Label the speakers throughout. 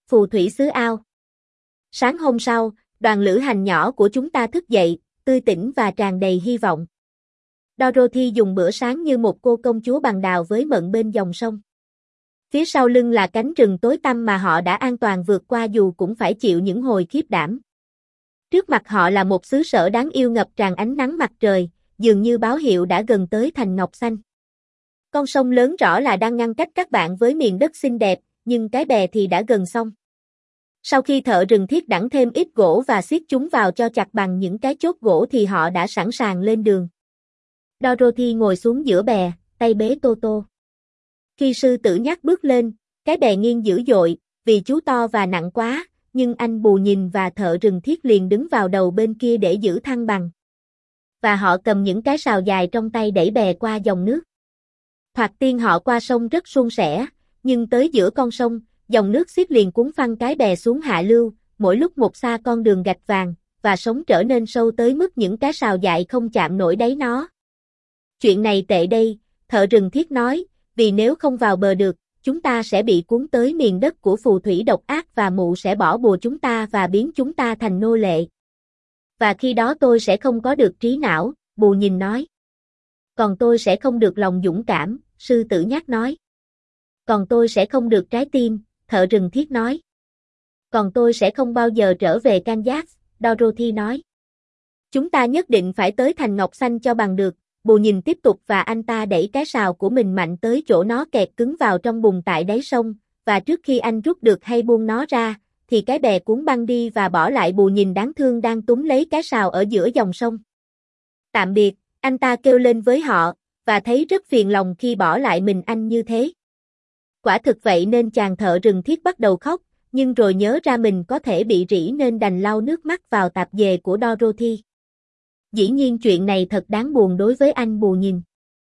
Speaker 1: phù thủy xứ ao. Sáng hôm sau, đoàn lữ hành nhỏ của chúng ta thức dậy, tươi tỉnh và tràn đầy hy vọng. Dorothy dùng bữa sáng như một cô công chúa bằng đào với mận bên dòng sông. Phía sau lưng là cánh rừng tối tăm mà họ đã an toàn vượt qua dù cũng phải chịu những hồi khiếp đảm. Trước mặt họ là một xứ sở đáng yêu ngập tràn ánh nắng mặt trời, dường như báo hiệu đã gần tới thành Ngọc Xanh. Con sông lớn rõ là đang ngăn cách các bạn với miền đất xinh đẹp, nhưng cái bè thì đã gần xong. Sau khi thợ rừng Thiết đẳng thêm ít gỗ và siết chúng vào cho chặt bằng những cái chốt gỗ thì họ đã sẵn sàng lên đường. Dorothy ngồi xuống giữa bè, tay bế Toto. Khi sư tử nhắc bước lên, cái bè nghiêng dữ dội, vì chú to và nặng quá, nhưng anh Bù Nhìn và thợ rừng Thiết liền đứng vào đầu bên kia để giữ thăng bằng. Và họ cầm những cái sào dài trong tay đẩy bè qua dòng nước. Thoạt tiên họ qua sông rất suôn sẻ, nhưng tới giữa con sông, dòng nước xiết liền cuốn phăng cái bè xuống hạ lưu, mỗi lúc một xa con đường gạch vàng, và sóng trở nên sâu tới mức những cái sào dài không chạm nổi đáy nó. Chuyện này tệ đây, thợ rừng Thiết nói, vì nếu không vào bờ được, chúng ta sẽ bị cuốn tới miền đất của phù thủy độc ác và mụ sẽ bỏ bùa chúng ta và biến chúng ta thành nô lệ. Và khi đó tôi sẽ không có được trí não, Bù Nhìn nói. Còn tôi sẽ không được lòng dũng cảm, sư tử nhắc nói. Còn tôi sẽ không được trái tim, thợ rừng Thiết nói. Còn tôi sẽ không bao giờ trở về Kansas, Dorothy nói. Chúng ta nhất định phải tới thành Ngọc Xanh cho bằng được, Bù Nhìn tiếp tục và anh ta đẩy cái sào của mình mạnh tới chỗ nó kẹt cứng vào trong bùn tại đáy sông, và trước khi anh rút được hay buông nó ra, thì cái bè cuốn băng đi và bỏ lại Bù Nhìn đáng thương đang túm lấy cái sào ở giữa dòng sông. Tạm biệt, anh ta kêu lên với họ, và thấy rất phiền lòng khi bỏ lại mình anh như thế. Quả thực vậy nên chàng thợ rừng Thiết bắt đầu khóc, nhưng rồi nhớ ra mình có thể bị rỉ nên đành lau nước mắt vào tạp dề của Dorothy. Dĩ nhiên chuyện này thật đáng buồn đối với anh Bù Nhìn.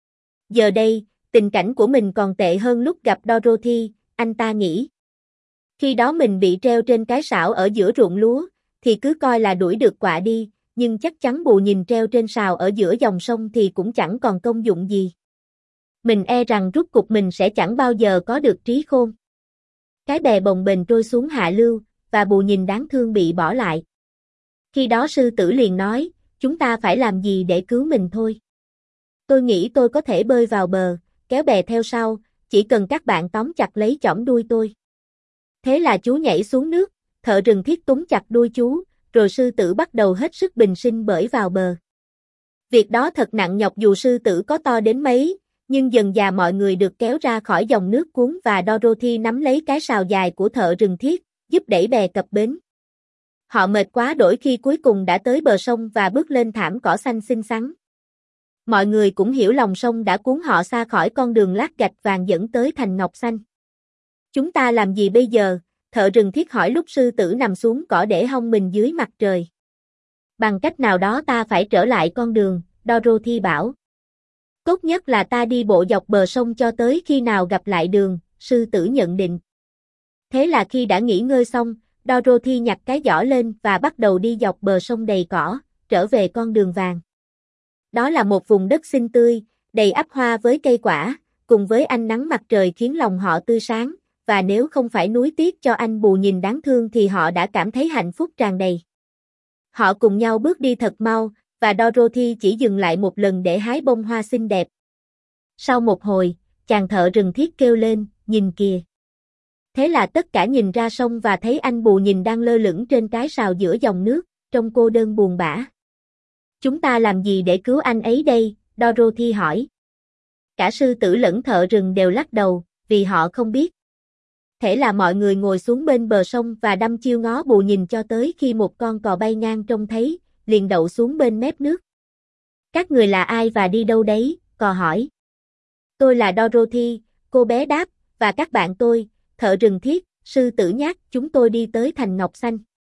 Speaker 1: Giờ đây, tình cảnh của mình còn tệ hơn lúc gặp Dorothy, anh ta nghĩ. Khi đó mình bị treo trên cái sào ở giữa ruộng lúa, thì cứ coi là đuổi được quạ đi, nhưng chắc chắn Bù Nhìn treo trên sào ở giữa dòng sông thì cũng chẳng còn công dụng gì. Mình e rằng rút cục mình sẽ chẳng bao giờ có được trí khôn. Cái bè bồng bềnh trôi xuống hạ lưu, và Bù Nhìn đáng thương bị bỏ lại. Khi đó sư tử liền nói, chúng ta phải làm gì để cứu mình thôi. Tôi nghĩ tôi có thể bơi vào bờ, kéo bè theo sau, chỉ cần các bạn tóm chặt lấy chỏm đuôi tôi. Thế là chú nhảy xuống nước, thợ rừng Thiết túm chặt đuôi chú, rồi sư tử bắt đầu hết sức bình sinh bơi vào bờ. Việc đó thật nặng nhọc dù sư tử có to đến mấy, nhưng dần dà mọi người được kéo ra khỏi dòng nước cuốn và Dorothy nắm lấy cái sào dài của thợ rừng Thiết, giúp đẩy bè cập bến. Họ mệt quá đỗi khi cuối cùng đã tới bờ sông và bước lên thảm cỏ xanh xinh xắn. Mọi người cũng hiểu lòng sông đã cuốn họ xa khỏi con đường lát gạch vàng dẫn tới thành Ngọc Xanh. Chúng ta làm gì bây giờ? Thợ rừng Thiết hỏi lúc sư tử nằm xuống cỏ để hông mình dưới mặt trời. Bằng cách nào đó ta phải trở lại con đường, Dorothy bảo. Tốt nhất là ta đi bộ dọc bờ sông cho tới khi nào gặp lại đường, sư tử nhận định. Thế là khi đã nghỉ ngơi xong, Dorothy nhặt cái giỏ lên và bắt đầu đi dọc bờ sông đầy cỏ, trở về con đường vàng. Đó là một vùng đất xinh tươi, đầy ắp hoa với cây quả, cùng với ánh nắng mặt trời khiến lòng họ tươi sáng, và nếu không phải nuối tiếc cho anh Bù Nhìn đáng thương thì họ đã cảm thấy hạnh phúc tràn đầy. Họ cùng nhau bước đi thật mau, và Dorothy chỉ dừng lại một lần để hái bông hoa xinh đẹp. Sau một hồi, chàng thợ rừng Thiết kêu lên, nhìn kìa. Thế là tất cả nhìn ra sông và thấy anh Bù Nhìn đang lơ lửng trên cái sào giữa dòng nước, trông cô đơn buồn bã. Chúng ta làm gì để cứu anh ấy đây? Dorothy hỏi. Cả sư tử lẫn thợ rừng đều lắc đầu, vì họ không biết. Thế là mọi người ngồi xuống bên bờ sông và đăm chiêu ngó Bù Nhìn cho tới khi một con cò bay ngang trông thấy, liền đậu xuống bên mép nước. Các người là ai và đi đâu đấy? Cò hỏi. Tôi là Dorothy, cô bé đáp, và các bạn tôi, thợ rừng Thiết, sư tử nhát, chúng tôi đi tới thành Ngọc Xanh.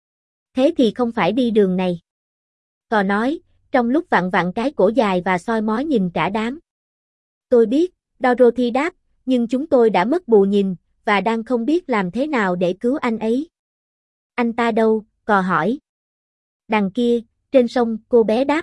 Speaker 1: Thế thì không phải đi đường này. Cò nói, trong lúc vặn vặn cái cổ dài và soi mói nhìn cả đám. Tôi biết, Dorothy đáp, nhưng chúng tôi đã mất Bù Nhìn, và đang không biết làm thế nào để cứu anh ấy. Anh ta đâu? Cò hỏi. Đằng kia, trên sông, cô bé đáp.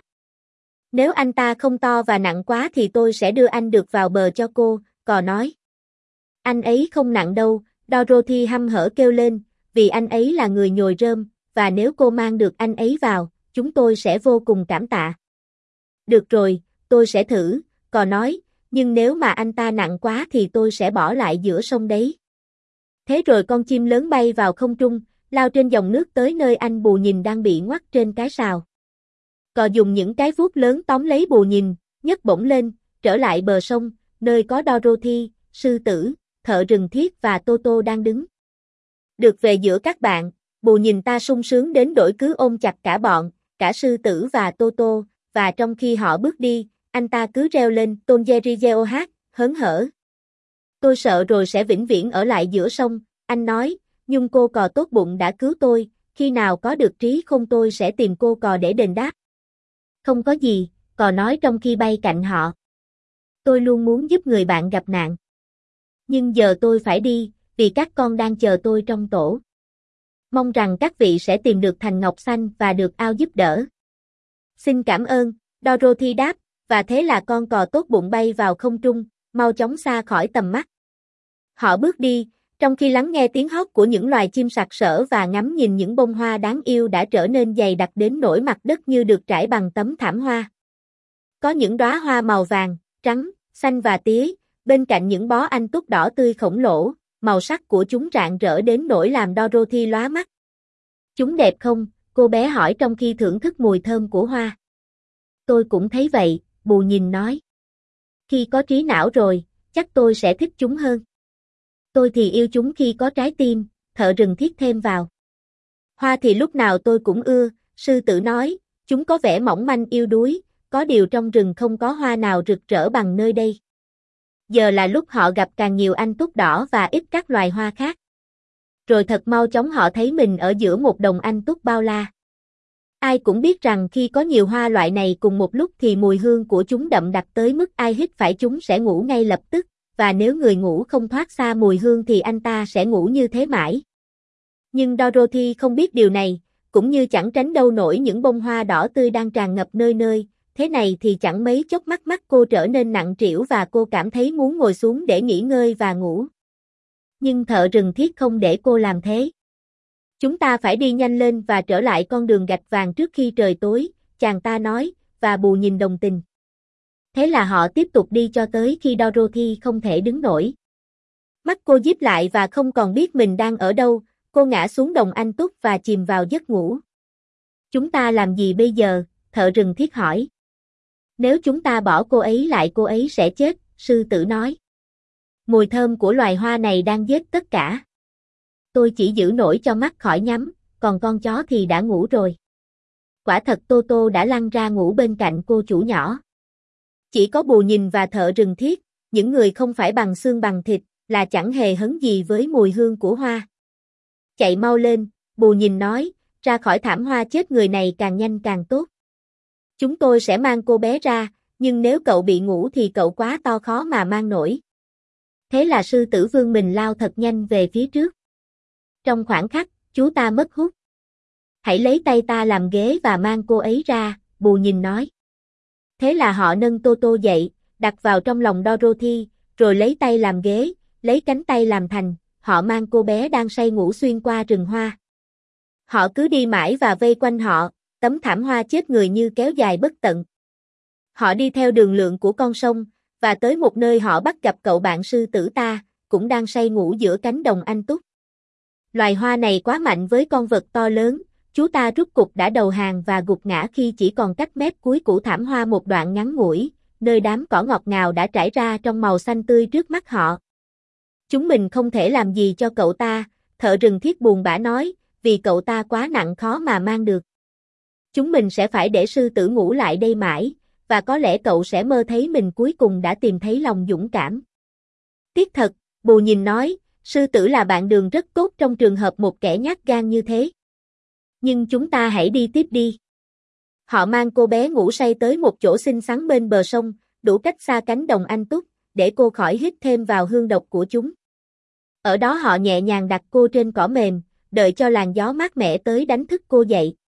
Speaker 1: Nếu anh ta không to và nặng quá thì tôi sẽ đưa anh được vào bờ cho cô, cò nói. Anh ấy không nặng đâu, Dorothy hăm hở kêu lên, vì anh ấy là người nhồi rơm, và nếu cô mang được anh ấy vào, chúng tôi sẽ vô cùng cảm tạ. Được rồi, tôi sẽ thử, cò nói, nhưng nếu mà anh ta nặng quá thì tôi sẽ bỏ lại giữa sông đấy. Thế rồi con chim lớn bay vào không trung, lao trên dòng nước tới nơi anh Bù Nhìn đang bị ngoắt trên cái sào. Cò dùng những cái vuốt lớn tóm lấy Bù Nhìn, nhấc bổng lên, trở lại bờ sông, nơi có Dorothy, sư tử, thợ rừng Thiết và Toto đang đứng. Được về giữa các bạn, Bù Nhìn ta sung sướng đến đổi cứ ôm chặt cả bọn, cả sư tử và Toto, và trong khi họ bước đi, anh ta cứ reo lên Tom Jerry Geo hát, hớn hở. Tôi sợ rồi sẽ vĩnh viễn ở lại giữa sông, anh nói, nhưng cô cò tốt bụng đã cứu tôi, khi nào có được trí khôn tôi sẽ tìm cô cò để đền đáp. Không có gì, cò nói trong khi bay cạnh họ. Tôi luôn muốn giúp người bạn gặp nạn. Nhưng giờ tôi phải đi, vì các con đang chờ tôi trong tổ. Mong rằng các vị sẽ tìm được thành ngọc xanh và được ao giúp đỡ. Xin cảm ơn, Dorothy đáp, và thế là con cò tốt bụng bay vào không trung, mau chóng xa khỏi tầm mắt. Họ bước đi, trong khi lắng nghe tiếng hót của những loài chim sặc sỡ và ngắm nhìn những bông hoa đáng yêu đã trở nên dày đặc đến nỗi mặt đất như được trải bằng tấm thảm hoa. Có những đóa hoa màu vàng, trắng, xanh và tía, bên cạnh những bó anh túc đỏ tươi khổng lồ, màu sắc của chúng rạng rỡ đến nỗi làm Dorothy lóa mắt. Chúng đẹp không? Cô bé hỏi trong khi thưởng thức mùi thơm của hoa. Tôi cũng thấy vậy, Bù Nhìn nói. Khi có trí não rồi, chắc tôi sẽ thích chúng hơn. Tôi thì yêu chúng khi có trái tim, thợ rừng Thiết thêm vào. Hoa thì lúc nào tôi cũng ưa, sư tử nói, chúng có vẻ mỏng manh yếu đuối, có điều trong rừng không có hoa nào rực rỡ bằng nơi đây. Giờ là lúc họ gặp càng nhiều anh túc đỏ và ít các loài hoa khác. Rồi thật mau chóng họ thấy mình ở giữa một đồng anh túc bao la. Ai cũng biết rằng khi có nhiều hoa loại này cùng một lúc thì mùi hương của chúng đậm đặc tới mức ai hít phải chúng sẽ ngủ ngay lập tức, và nếu người ngủ không thoát xa mùi hương thì anh ta sẽ ngủ như thế mãi. Nhưng Dorothy không biết điều này, cũng như chẳng tránh đâu nổi những bông hoa đỏ tươi đang tràn ngập nơi nơi, thế này thì chẳng mấy chốc mắt cô trở nên nặng trĩu và cô cảm thấy muốn ngồi xuống để nghỉ ngơi và ngủ. Nhưng thợ rừng Thiết không để cô làm thế. Chúng ta phải đi nhanh lên và trở lại con đường gạch vàng trước khi trời tối, chàng ta nói, và Bù Nhìn đồng tình. Thế là họ tiếp tục đi cho tới khi Dorothy không thể đứng nổi. Mắt cô díp lại và không còn biết mình đang ở đâu, cô ngã xuống đồng anh túc và chìm vào giấc ngủ. Chúng ta làm gì bây giờ? Thợ rừng Thiết hỏi. Nếu chúng ta bỏ cô ấy lại cô ấy sẽ chết, sư tử nói. Mùi thơm của loài hoa này đang giết tất cả. Tôi chỉ giữ nổi cho mắt khỏi nhắm, còn con chó thì đã ngủ rồi. Quả thật Toto đã lăn ra ngủ bên cạnh cô chủ nhỏ. Chỉ có Bù Nhìn và thợ rừng Thiết, những người không phải bằng xương bằng thịt, là chẳng hề hấn gì với mùi hương của hoa. Chạy mau lên, Bù Nhìn nói, ra khỏi thảm hoa chết người này càng nhanh càng tốt. Chúng tôi sẽ mang cô bé ra, nhưng nếu cậu bị ngủ thì cậu quá to khó mà mang nổi. Thế là sư tử vương mình lao thật nhanh về phía trước. Trong khoảnh khắc, chú ta mất hút. Hãy lấy tay ta làm ghế và mang cô ấy ra, Bù Nhìn nói. Thế là họ nâng Toto dậy, đặt vào trong lòng Dorothy, rồi lấy tay làm ghế, lấy cánh tay làm thành, họ mang cô bé đang say ngủ xuyên qua rừng hoa. Họ cứ đi mãi và vây quanh họ, tấm thảm hoa chết người như kéo dài bất tận. Họ đi theo đường lượn của con sông, và tới một nơi họ bắt gặp cậu bạn sư tử ta, cũng đang say ngủ giữa cánh đồng anh túc. Loài hoa này quá mạnh với con vật to lớn, chú ta rút cục đã đầu hàng và gục ngã khi chỉ còn cách mép cuối của thảm hoa một đoạn ngắn ngủi, nơi đám cỏ ngọt ngào đã trải ra trong màu xanh tươi trước mắt họ. Chúng mình không thể làm gì cho cậu ta, thợ rừng Thiết buồn bã nói, vì cậu ta quá nặng khó mà mang được. Chúng mình sẽ phải để sư tử ngủ lại đây mãi, và có lẽ cậu sẽ mơ thấy mình cuối cùng đã tìm thấy lòng dũng cảm. Tiếc thật, Bù Nhìn nói, sư tử là bạn đường rất tốt trong trường hợp một kẻ nhát gan như thế. Nhưng chúng ta hãy đi tiếp đi. Họ mang cô bé ngủ say tới một chỗ xinh xắn bên bờ sông, đủ cách xa cánh đồng anh túc, để cô khỏi hít thêm vào hương độc của chúng. Ở đó họ nhẹ nhàng đặt cô trên cỏ mềm, đợi cho làn gió mát mẻ tới đánh thức cô dậy.